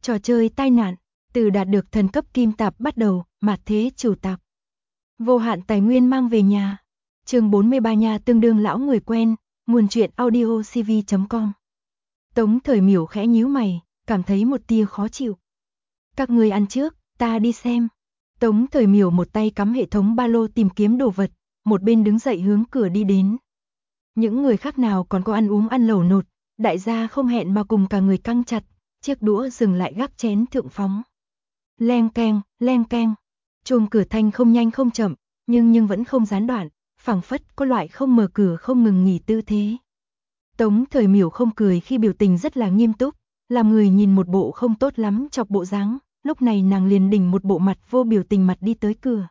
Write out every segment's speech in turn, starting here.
Trò chơi tai nạn, từ đạt được thần cấp kim tạp bắt đầu, mạt thế chủ tạp. Vô hạn tài nguyên mang về nhà. Chương 43 nhà tương đương lão người quen, nguồn truyện audio cv.com. Tống Thời Miểu khẽ nhíu mày, cảm thấy một tia khó chịu. Các người ăn trước, ta đi xem. Tống Thời Miểu một tay cắm hệ thống ba lô tìm kiếm đồ vật, một bên đứng dậy hướng cửa đi đến. Những người khác nào còn có ăn uống ăn lẩu nột, đại gia không hẹn mà cùng cả người căng chặt, chiếc đũa dừng lại gác chén thượng phóng. Leng keng, chuông cửa thanh không nhanh không chậm, nhưng vẫn không gián đoạn, phảng phất có loại không mở cửa không ngừng nghỉ tư thế. Tống Thời Miểu không cười khi biểu tình rất là nghiêm túc, làm người nhìn một bộ không tốt lắm chọc bộ dáng, lúc này nàng liền đỉnh một bộ mặt vô biểu tình mặt đi tới cửa.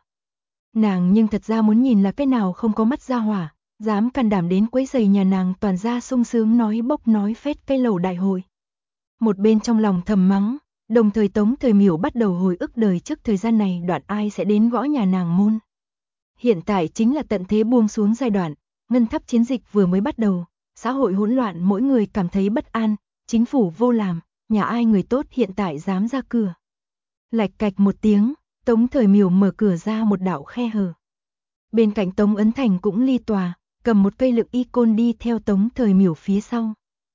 Nàng nhưng thật ra muốn nhìn là cái nào không có mắt ra hỏa, dám can đảm đến quấy rầy nhà nàng toàn ra sung sướng nói bốc nói phét cái lẩu đại hội. Một bên trong lòng thầm mắng, đồng thời Tống Thời Miểu bắt đầu hồi ức đời trước thời gian này đoạn ai sẽ đến gõ nhà nàng môn. Hiện tại chính là tận thế buông xuống giai đoạn, ngân tháp chiến dịch vừa mới bắt đầu, xã hội hỗn loạn mỗi người cảm thấy bất an, chính phủ vô làm, nhà ai người tốt hiện tại dám ra cửa. Lạch cạch một tiếng, Tống Thời Miểu mở cửa ra một đạo khe hở. Bên cạnh Tống Ấn Thành cũng ly tòa, cầm một cây lực y côn đi theo Tống Thời Miểu phía sau.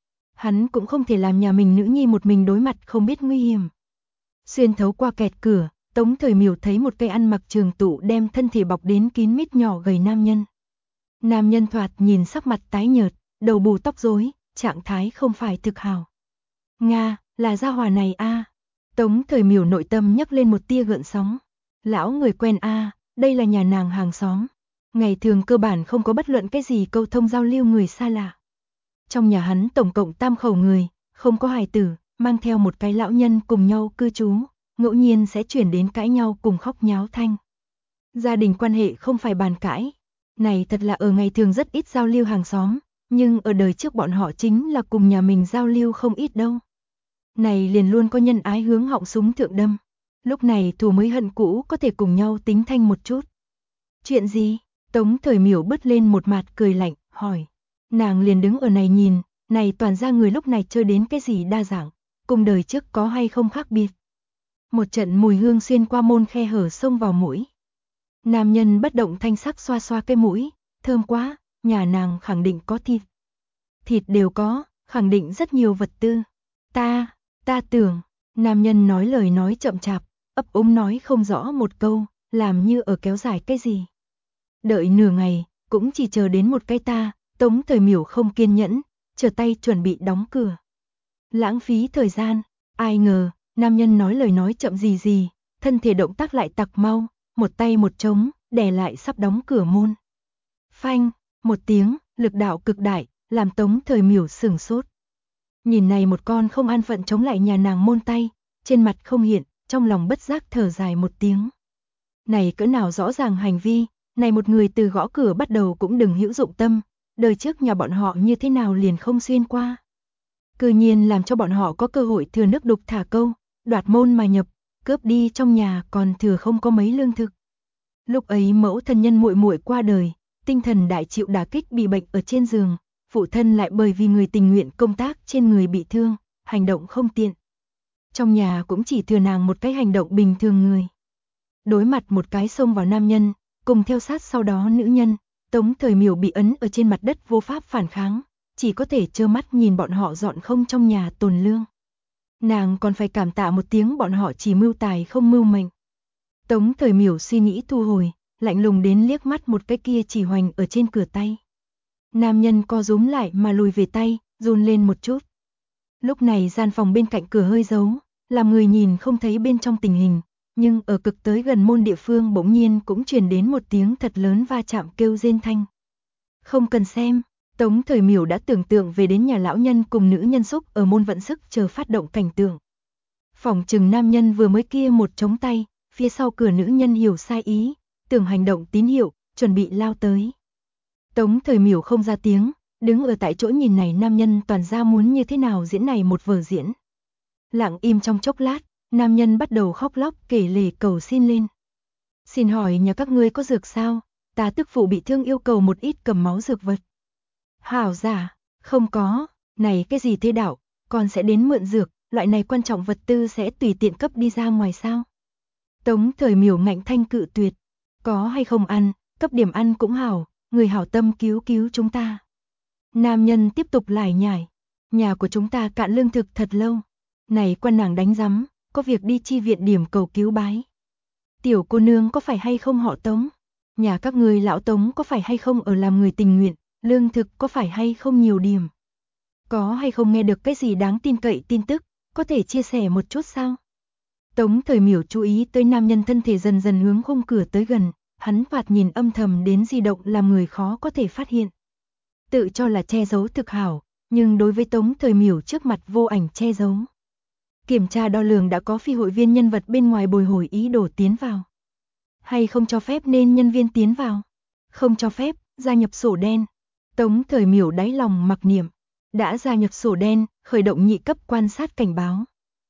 Hắn cũng không thể làm nhà mình nữ nhi một mình đối mặt không biết nguy hiểm. Xuyên thấu qua kẹt cửa, Tống Thời Miểu thấy một cây ăn mặc trường tụ đem thân thể bọc đến kín mít nhỏ gầy nam nhân. Nam nhân thoạt nhìn sắc mặt tái nhợt, đầu bù tóc rối, trạng thái không phải thực hảo. Nga, là gia hỏa này a. Tống Thời Miểu nội tâm nhấc lên một tia gợn sóng. Lão người quen a, đây là nhà nàng hàng xóm. Ngày thường cơ bản không có bất luận cái gì câu thông giao lưu người xa lạ. Trong nhà hắn tổng cộng 3 khẩu người, không có hài tử, mang theo một cái lão nhân cùng nhau cư trú, ngẫu nhiên sẽ chuyển đến cãi nhau cùng khóc nháo thanh. Gia đình quan hệ không phải bàn cãi. Này thật là ở ngày thường rất ít giao lưu hàng xóm, nhưng ở đời trước bọn họ chính là cùng nhà mình giao lưu không ít đâu. Này liền luôn có nhân ái hướng họng súng thượng đâm. Lúc này thù mới hận cũ có thể cùng nhau tính thanh một chút. Chuyện gì? Tống Thời Miểu bứt lên một mặt cười lạnh, hỏi. Nàng liền đứng ở này nhìn, này toàn ra người lúc này chơi đến cái gì đa dạng, cùng đời trước có hay không khác biệt. Một trận mùi hương xuyên qua môn khe hở xông vào mũi. Nam nhân bất động thanh sắc xoa xoa cái mũi, thơm quá, nhà nàng khẳng định có thịt. Thịt đều có, khẳng định rất nhiều vật tư. Ta tưởng, nam nhân nói lời nói chậm chạp, ấp úng nói không rõ một câu, làm như ở kéo dài cái gì. Đợi nửa ngày, cũng chỉ chờ đến một cái ta. Tống Thời Miểu không kiên nhẫn, trở tay chuẩn bị đóng cửa. Lãng phí thời gian, ai ngờ, nam nhân nói lời nói chậm gì, thân thể động tác lại tặc mau, một tay một trống, đè lại sắp đóng cửa môn. Phanh, một tiếng, lực đạo cực đại, làm Tống Thời Miểu sửng sốt. Nhìn này một con không an phận chống lại nhà nàng môn tay, trên mặt không hiện, trong lòng bất giác thở dài một tiếng. Này cỡ nào rõ ràng hành vi, này một người từ gõ cửa bắt đầu cũng đừng hữu dụng tâm. Đời trước nhà bọn họ như thế nào liền không xuyên qua. Cư nhiên làm cho bọn họ có cơ hội thừa nước đục thả câu, đoạt môn mà nhập, cướp đi trong nhà còn thừa không có mấy lương thực. Lúc ấy mẫu thân nhân muội muội qua đời, tinh thần đại chịu đả kích bị bệnh ở trên giường, phụ thân lại bởi vì người tình nguyện công tác trên người bị thương, hành động không tiện. Trong nhà cũng chỉ thừa nàng một cái hành động bình thường người. Đối mặt một cái xông vào nam nhân, cùng theo sát sau đó nữ nhân. Tống Thời Miểu bị ấn ở trên mặt đất vô pháp phản kháng, chỉ có thể trơ mắt nhìn bọn họ dọn không trong nhà tồn lương. Nàng còn phải cảm tạ một tiếng bọn họ chỉ mưu tài không mưu mệnh. Tống Thời Miểu suy nghĩ thu hồi, lạnh lùng đến liếc mắt một cái kia chỉ hoành ở trên cửa tay. Nam nhân co rúm lại mà lùi về tay, run lên một chút. Lúc này gian phòng bên cạnh cửa hơi giấu, làm người nhìn không thấy bên trong tình hình. Nhưng ở cực tới gần môn địa phương bỗng nhiên cũng truyền đến một tiếng thật lớn va chạm kêu rên thanh. Không cần xem, Tống Thời Miểu đã tưởng tượng về đến nhà lão nhân cùng nữ nhân xúc ở môn vận sức chờ phát động cảnh tượng. Phỏng chừng nam nhân vừa mới kia một chống tay, phía sau cửa nữ nhân hiểu sai ý, tưởng hành động tín hiệu, chuẩn bị lao tới. Tống Thời Miểu không ra tiếng, đứng ở tại chỗ nhìn này nam nhân toàn ra muốn như thế nào diễn này một vở diễn. Lặng im trong chốc lát. Nam nhân bắt đầu khóc lóc kể lể cầu xin lên. Xin hỏi nhà các ngươi có dược sao? Ta tức phụ bị thương yêu cầu một ít cầm máu dược vật. Hảo giả, không có, này cái gì thế đạo, con sẽ đến mượn dược, loại này quan trọng vật tư sẽ tùy tiện cấp đi ra ngoài sao? Tống Thời Miểu ngạnh thanh cự tuyệt, có hay không ăn, cấp điểm ăn cũng hảo, người hảo tâm cứu cứu chúng ta. Nam nhân tiếp tục lải nhải, nhà của chúng ta cạn lương thực thật lâu, này quan nàng đánh rắm, có việc đi chi viện điểm cầu cứu bái. Tiểu cô nương có phải hay không họ Tống? Nhà các người lão Tống có phải hay không ở làm người tình nguyện, lương thực có phải hay không nhiều điểm? Có hay không nghe được cái gì đáng tin cậy tin tức, có thể chia sẻ một chút sao? Tống Thời Miểu chú ý tới nam nhân thân thể dần dần hướng khung cửa tới gần, hắn thoạt nhìn âm thầm đến di động làm người khó có thể phát hiện. Tự cho là che giấu thực hảo, nhưng đối với Tống Thời Miểu trước mặt vô ảnh che giấu. Kiểm tra đo lường đã có phi hội viên nhân vật bên ngoài bồi hồi ý đồ tiến vào. Hay không cho phép nên nhân viên tiến vào? Không cho phép, gia nhập sổ đen. Tống Thời Miểu đáy lòng mặc niệm, đã gia nhập sổ đen, khởi động nhị cấp quan sát cảnh báo.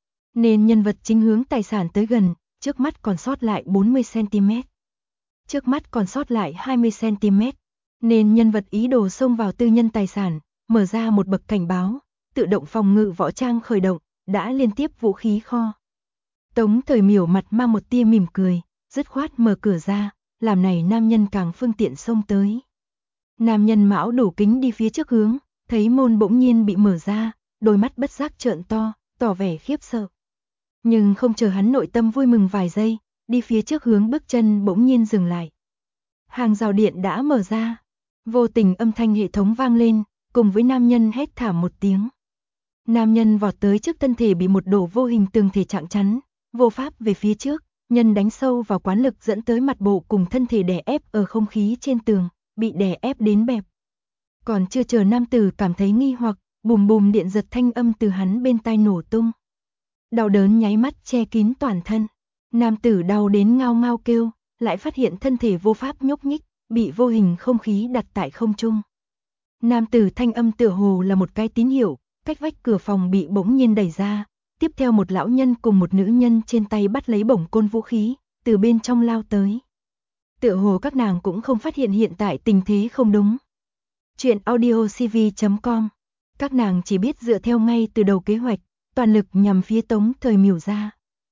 Nên nhân vật chính hướng tài sản tới gần, trước mắt còn sót lại 40cm. Trước mắt còn sót lại 20cm. Nên nhân vật ý đồ xông vào tư nhân tài sản, mở ra một bậc cảnh báo, tự động phòng ngự võ trang khởi động, đã liên tiếp vũ khí kho. Tống Thời Miểu mặt mang một tia mỉm cười, dứt khoát mở cửa ra, làm này nam nhân càng phương tiện xông tới. Nam nhân mão đủ kính đi phía trước hướng, thấy môn bỗng nhiên bị mở ra, đôi mắt bất giác trợn to, tỏ vẻ khiếp sợ. Nhưng không chờ hắn nội tâm vui mừng vài giây, đi phía trước hướng bước chân bỗng nhiên dừng lại. Hàng rào điện đã mở ra, vô tình âm thanh hệ thống vang lên, cùng với nam nhân hét thảm một tiếng. Nam nhân vọt tới trước thân thể bị một đổ vô hình tường thể chặn chắn, vô pháp về phía trước, nhân đánh sâu vào quán lực dẫn tới mặt bộ cùng thân thể đè ép ở không khí trên tường, bị đè ép đến bẹp. Còn chưa chờ nam tử cảm thấy nghi hoặc, bùm bùm điện giật thanh âm từ hắn bên tai nổ tung. Đau đớn nháy mắt che kín toàn thân. Nam tử đau đến ngao ngao kêu, lại phát hiện thân thể vô pháp nhúc nhích, bị vô hình không khí đặt tại không trung. Nam tử thanh âm tựa hồ là một cái tín hiệu, cách vách cửa phòng bị bỗng nhiên đẩy ra, tiếp theo một lão nhân cùng một nữ nhân trên tay bắt lấy bổng côn vũ khí, từ bên trong lao tới. Tựa hồ các nàng cũng không phát hiện hiện tại tình thế không đúng. Chuyện audiocv.com. Các nàng chỉ biết dựa theo ngay từ đầu kế hoạch, toàn lực nhằm phía Tống Thời Miểu ra.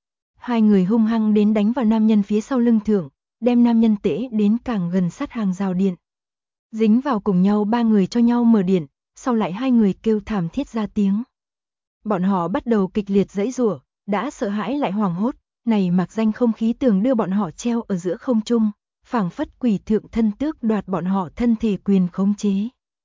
Hai người hung hăng đến đánh vào nam nhân phía sau lưng thượng, đem nam nhân tễ đến càng gần sát hàng rào điện. Dính vào cùng nhau ba người cho nhau mở điện, sau lại hai người kêu thảm thiết ra tiếng. Bọn họ bắt đầu kịch liệt giãy giụa, đã sợ hãi lại hoảng hốt, này mặc danh không khí tường đưa bọn họ treo ở giữa không trung, phảng phất quỷ thượng thân tước đoạt bọn họ thân thể quyền khống chế.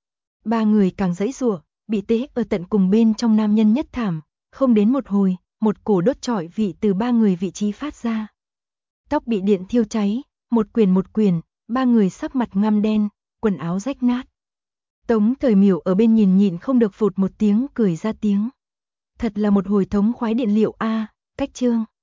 Ba người càng giãy giụa, bị tễ ở tận cùng bên trong nam nhân nhất thảm, không đến một hồi, một cổ đốt trọi vị từ ba người vị trí phát ra. Tóc bị điện thiêu cháy, một quyển, ba người sắc mặt ngăm đen, quần áo rách nát. Tống Thời Miểu ở bên nhịn không được phụt một tiếng cười ra tiếng. Thật là một hồi thống khoái điện liệu a, cách chương.